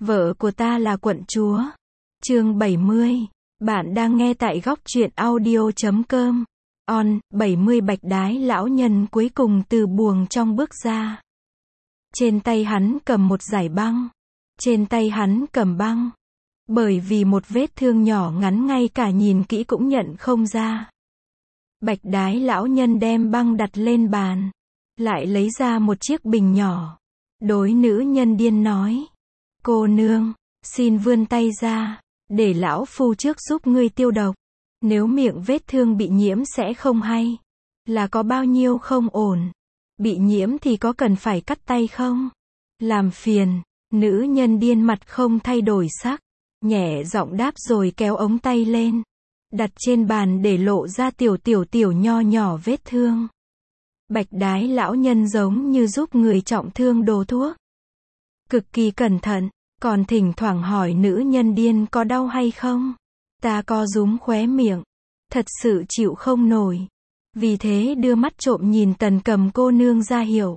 Vợ của ta là quận chúa. Chương 70. Bạn đang nghe tại góc truyện audio.com. On, 70 bạch đái lão nhân cuối cùng từ buồng trong bước ra. Trên tay hắn cầm một dải băng. Trên tay hắn cầm băng. Bởi vì một vết thương nhỏ ngắn ngay cả nhìn kỹ cũng nhận không ra. Bạch đái lão nhân đem băng đặt lên bàn. Lại lấy ra một chiếc bình nhỏ. Đối nữ nhân điên nói. Cô nương, xin vươn tay ra, để lão phu trước giúp ngươi tiêu độc. Nếu miệng vết thương bị nhiễm sẽ không hay. Là có bao nhiêu không ổn. Bị nhiễm thì có cần phải cắt tay không? Làm phiền, nữ nhân điên mặt không thay đổi sắc. Nhẹ giọng đáp rồi kéo ống tay lên. Đặt trên bàn để lộ ra tiểu nho nhỏ vết thương. Bạch đái lão nhân giống như giúp người trọng thương đổ thuốc. Cực kỳ cẩn thận, còn thỉnh thoảng hỏi nữ nhân điên có đau hay không. Ta co rúm khóe miệng. Thật sự chịu không nổi. Vì thế đưa mắt trộm nhìn Tần Cầm cô nương ra hiểu.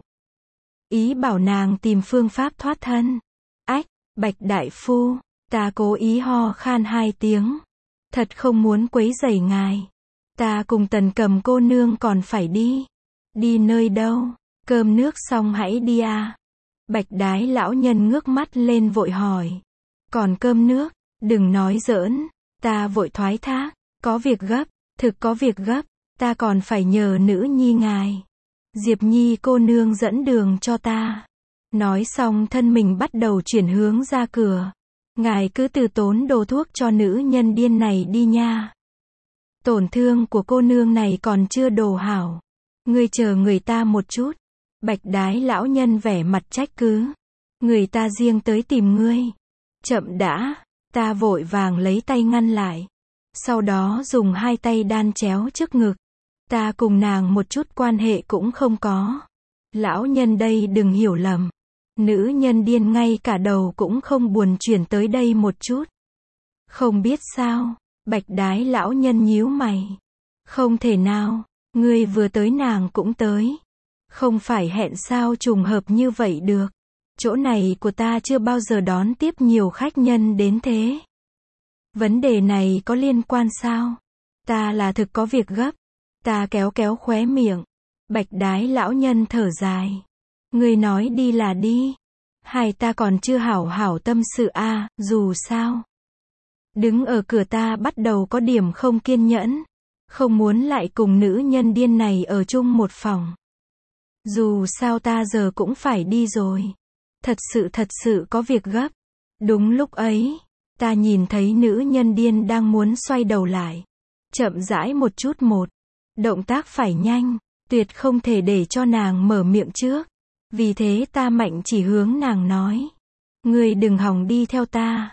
Ý bảo nàng tìm phương pháp thoát thân. Ách, Bạch đại phu, ta cố ý ho khan 2 tiếng. Thật không muốn quấy rầy ngài. Ta cùng Tần Cầm cô nương còn phải đi. Đi nơi đâu? Cơm nước xong hãy đi à. Bạch đái lão nhân ngước mắt lên vội hỏi. Còn cơm nước? Đừng nói giỡn. Ta vội thoái thác. Có việc gấp. Thực có việc gấp. Ta còn phải nhờ nữ nhi ngài. Diệp Nhi cô nương dẫn đường cho ta. Nói xong thân mình bắt đầu chuyển hướng ra cửa. Ngài cứ từ tốn đồ thuốc cho nữ nhân điên này đi nha. Tổn thương của cô nương này còn chưa đồ hảo. Ngươi chờ người ta một chút. Bạch đái lão nhân vẻ mặt trách cứ. Người ta riêng tới tìm ngươi. Chậm đã. Ta vội vàng lấy tay ngăn lại. Sau đó dùng 2 tay đan chéo trước ngực. Ta cùng nàng một chút quan hệ cũng không có. Lão nhân đây đừng hiểu lầm. Nữ nhân điên ngay cả đầu cũng không buồn chuyển tới đây một chút. Không biết sao. Bạch đái lão nhân nhíu mày. Không thể nào. Ngươi vừa tới nàng cũng tới. Không phải hẹn sao trùng hợp như vậy được. Chỗ này của ta chưa bao giờ đón tiếp nhiều khách nhân đến thế. Vấn đề này có liên quan sao? Ta là thực có việc gấp. Ta kéo khóe miệng. Bạch đái lão nhân thở dài. Ngươi nói đi là đi. Hai ta còn chưa hảo tâm sự a, dù sao. Đứng ở cửa ta bắt đầu có điểm không kiên nhẫn. Không muốn lại cùng nữ nhân điên này ở chung một phòng. Dù sao ta giờ cũng phải đi rồi. Thật sự có việc gấp. Đúng lúc ấy, ta nhìn thấy nữ nhân điên đang muốn xoay đầu lại. Chậm rãi một chút một. Động tác phải nhanh, tuyệt không thể để cho nàng mở miệng trước. Vì thế ta mạnh chỉ hướng nàng nói. Ngươi đừng hòng đi theo ta.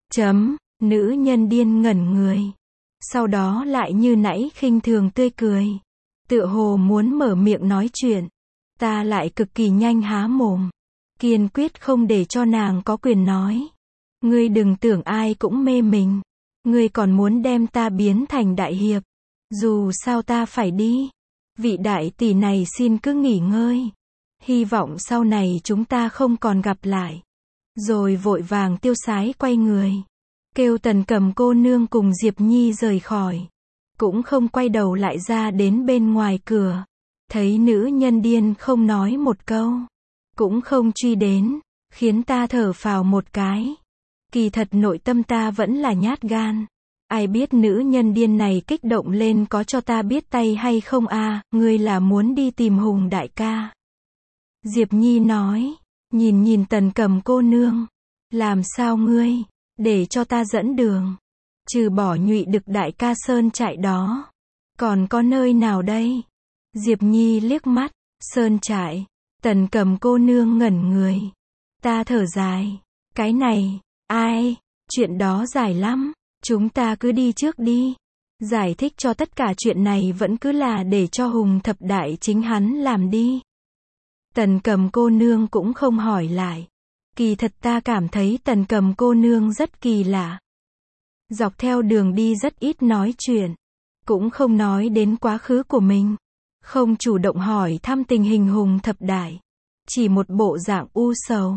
Nữ nhân điên ngẩn người. Sau đó lại như nãy khinh thường tươi cười. Tựa hồ muốn mở miệng nói chuyện. Ta lại cực kỳ nhanh há mồm. Kiên quyết không để cho nàng có quyền nói. Ngươi đừng tưởng ai cũng mê mình. Ngươi còn muốn đem ta biến thành đại hiệp. Dù sao ta phải đi. Vị đại tỷ này xin cứ nghỉ ngơi. Hy vọng sau này chúng ta không còn gặp lại. Rồi vội vàng tiêu sái quay người. Kêu Tần Cầm cô nương cùng Diệp Nhi rời khỏi. Cũng không quay đầu lại ra đến bên ngoài cửa. Thấy nữ nhân điên không nói một câu. Cũng không truy đến. Khiến ta thở phào một cái. Kỳ thật nội tâm ta vẫn là nhát gan. Ai biết nữ nhân điên này kích động lên có cho ta biết tay hay không a, ngươi là muốn đi tìm Hùng đại ca. Diệp Nhi nói. Nhìn Tần Cầm cô nương. Làm sao ngươi? Để cho ta dẫn đường. Trừ bỏ Nhụy Đực đại ca sơn trại đó. Còn có nơi nào đây? Diệp Nhi liếc mắt. Sơn trại. Tần Cầm cô nương ngẩn người. Ta thở dài. Cái này, ai? Chuyện đó dài lắm. Chúng ta cứ đi trước đi. Giải thích cho tất cả chuyện này vẫn cứ là để cho Hùng thập đại chính hắn làm đi. Tần Cầm cô nương cũng không hỏi lại. Kỳ thật ta cảm thấy Tần Cầm cô nương rất kỳ lạ. Dọc theo đường đi rất ít nói chuyện. Cũng không nói đến quá khứ của mình. Không chủ động hỏi thăm tình hình Hùng thập đại. Chỉ một bộ dạng u sầu.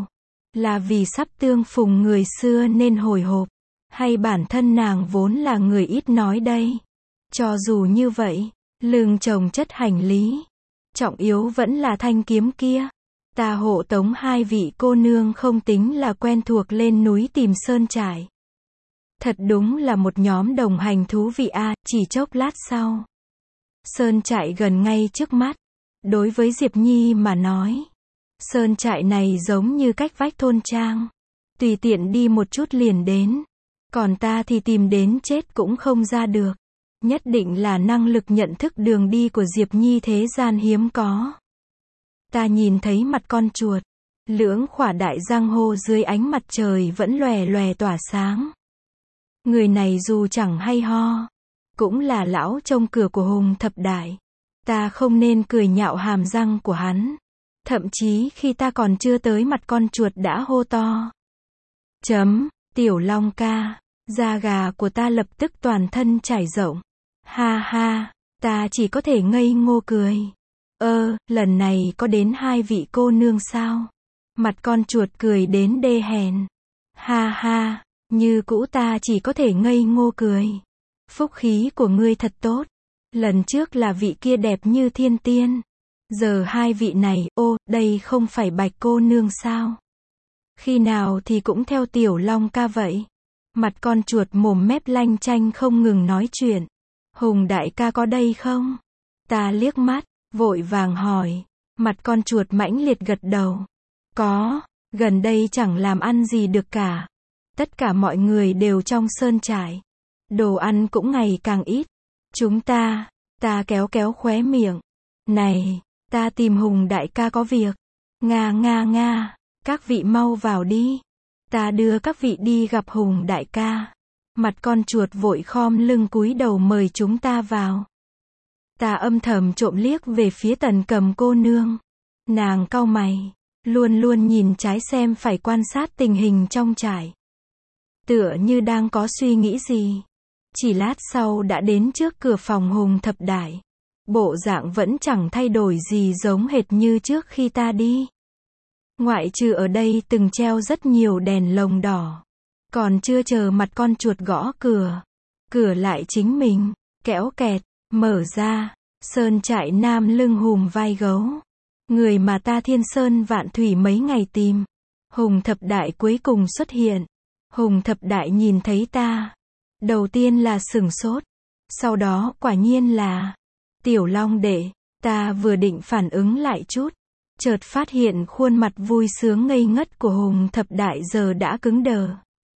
Là vì sắp tương phùng người xưa nên hồi hộp, hay bản thân nàng vốn là người ít nói đây? Cho dù như vậy, lưng chồng chất hành lý, trọng yếu vẫn là thanh kiếm kia. Ta hộ tống hai vị cô nương không tính là quen thuộc lên núi tìm sơn trại. Thật đúng là một nhóm đồng hành thú vị a. Chỉ chốc lát sau, sơn trại gần ngay trước mắt. Đối với Diệp Nhi mà nói, sơn trại này giống như cách vách thôn trang, tùy tiện đi một chút liền đến. Còn ta thì tìm đến chết cũng không ra được. Nhất định là năng lực nhận thức đường đi của Diệp Nhi thế gian hiếm có. Ta nhìn thấy mặt con chuột, lưỡng khỏa đại răng hô dưới ánh mặt trời vẫn lòe lòe tỏa sáng. Người này dù chẳng hay ho, cũng là lão trông cửa của Hùng Thập Đại. Ta không nên cười nhạo hàm răng của hắn. Thậm chí khi ta còn chưa tới mặt con chuột đã hô to. Tiểu Long ca, da gà của ta lập tức toàn thân trải rộng. Ha ha, ta chỉ có thể ngây ngô cười. Lần này có đến hai vị cô nương sao? Mặt con chuột cười đến đê hèn. Ha ha, như cũ ta chỉ có thể ngây ngô cười. Phúc khí của ngươi thật tốt. Lần trước là vị kia đẹp như thiên tiên. Giờ hai vị này, đây không phải Bạch cô nương sao? Khi nào thì cũng theo Tiểu Long ca vậy? Mặt con chuột mồm mép lanh chanh không ngừng nói chuyện. Hùng đại ca có đây không? Ta liếc mắt, vội vàng hỏi. Mặt con chuột mãnh liệt gật đầu. Có, gần đây chẳng làm ăn gì được cả. Tất cả mọi người đều trong sơn trại. Đồ ăn cũng ngày càng ít. Chúng ta kéo khóe miệng. Này, ta tìm Hùng đại ca có việc. Nga, các vị mau vào đi. Ta đưa các vị đi gặp Hùng đại ca. Mặt con chuột vội khom lưng cúi đầu mời chúng ta vào. Ta âm thầm trộm liếc về phía Tần Cầm cô nương. Nàng cau mày, luôn luôn nhìn trái xem phải quan sát tình hình trong trại. Tựa như đang có suy nghĩ gì. Chỉ lát sau đã đến trước cửa phòng Hùng Thập Đại. Bộ dạng vẫn chẳng thay đổi gì giống hệt như trước khi ta đi. Ngoại trừ ở đây từng treo rất nhiều đèn lồng đỏ. Còn chưa chờ mặt con chuột gõ cửa. Cửa lại chính mình, kéo kẹt, mở ra. Sơn trại nam lưng hùm vai gấu. Người mà ta thiên sơn vạn thủy mấy ngày tìm. Hùng Thập Đại cuối cùng xuất hiện. Hùng Thập Đại nhìn thấy ta. Đầu tiên là sửng sốt. Sau đó quả nhiên là Tiểu Long đệ. Ta vừa định phản ứng lại chút. Chợt phát hiện khuôn mặt vui sướng ngây ngất của Hùng Thập Đại giờ đã cứng đờ.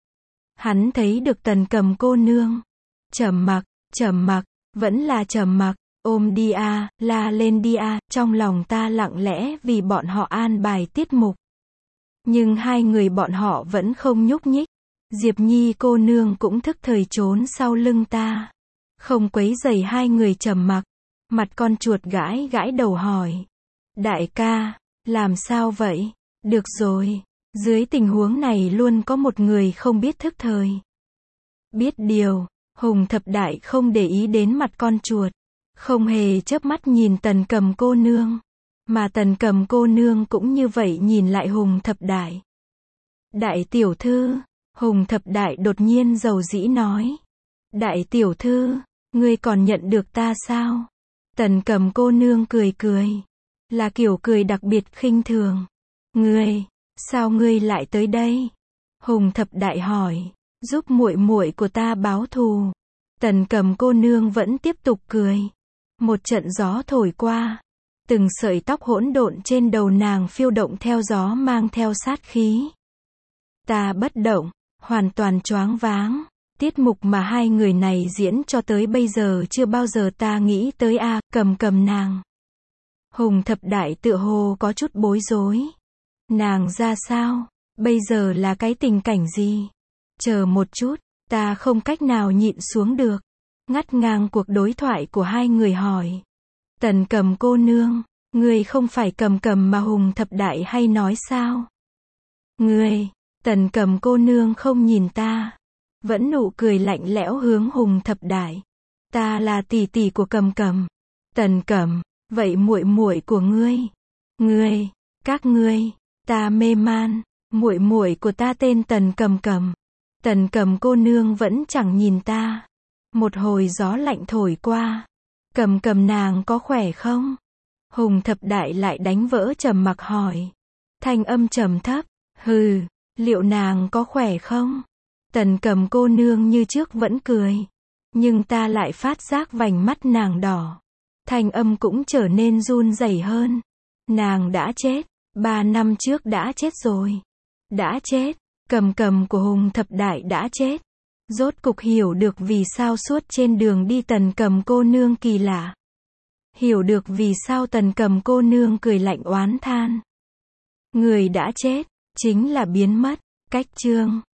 Hắn thấy được Tần Cầm cô nương. Trầm mặc, vẫn là trầm mặc. Ôm đi a, la lên đi a, trong lòng ta lặng lẽ vì bọn họ an bài tiết mục. Nhưng hai người bọn họ vẫn không nhúc nhích. Diệp Nhi cô nương cũng thức thời trốn sau lưng ta. Không quấy rầy hai người trầm mặc. Mặt con chuột gãi gãi đầu hỏi. Đại ca, làm sao vậy? Được rồi, dưới tình huống này luôn có một người không biết thức thời. Biết điều, Hùng Thập Đại không để ý đến mặt con chuột. Không hề chớp mắt nhìn Tần Cầm cô nương. Mà Tần Cầm cô nương cũng như vậy nhìn lại Hùng Thập Đại. Đại tiểu thư, Hùng Thập Đại đột nhiên dầu dĩ nói. Đại tiểu thư, ngươi còn nhận được ta sao? Tần Cầm cô nương cười cười. Là kiểu cười đặc biệt khinh thường. Ngươi, sao ngươi lại tới đây? Hùng Thập Đại hỏi. Giúp muội muội của ta báo thù. Tần Cầm cô nương vẫn tiếp tục cười. Một trận gió thổi qua. Từng sợi tóc hỗn độn trên đầu nàng phiêu động theo gió mang theo sát khí. Ta bất động, hoàn toàn choáng váng. Tiết mục mà hai người này diễn cho tới bây giờ chưa bao giờ ta nghĩ tới a. Cầm nàng. Hùng Thập Đại tựa hồ có chút bối rối. Nàng ra sao? Bây giờ là cái tình cảnh gì? Chờ một chút, ta không cách nào nhịn xuống được. Ngắt ngang cuộc đối thoại của hai người hỏi. Tần Cầm cô nương, ngươi không phải Cầm mà Hùng Thập Đại hay nói sao? Ngươi, Tần Cầm cô nương không nhìn ta. Vẫn nụ cười lạnh lẽo hướng Hùng Thập Đại. Ta là tỷ tỷ của Cầm. Tần Cầm, vậy muội muội của ngươi? Ngươi, các ngươi, ta mê man. Muội muội của ta tên Tần Cầm Cầm. Tần Cầm cô nương vẫn chẳng nhìn ta. Một hồi gió lạnh thổi qua. Cầm Cầm nàng có khỏe không? Hùng Thập Đại lại đánh vỡ trầm mặc hỏi. Thanh âm trầm thấp. Hừ, liệu nàng có khỏe không? Tần Cầm cô nương như trước vẫn cười. Nhưng ta lại phát giác vành mắt nàng đỏ. Thanh âm cũng trở nên run rẩy hơn. Nàng đã chết. 3 năm trước đã chết rồi. Đã chết. Cầm Cầm của Hùng Thập Đại đã chết. Rốt cục hiểu được vì sao suốt trên đường đi Tần Cầm cô nương kỳ lạ. Hiểu được vì sao Tần Cầm cô nương cười lạnh oán than. Người đã chết, chính là biến mất. Cách chương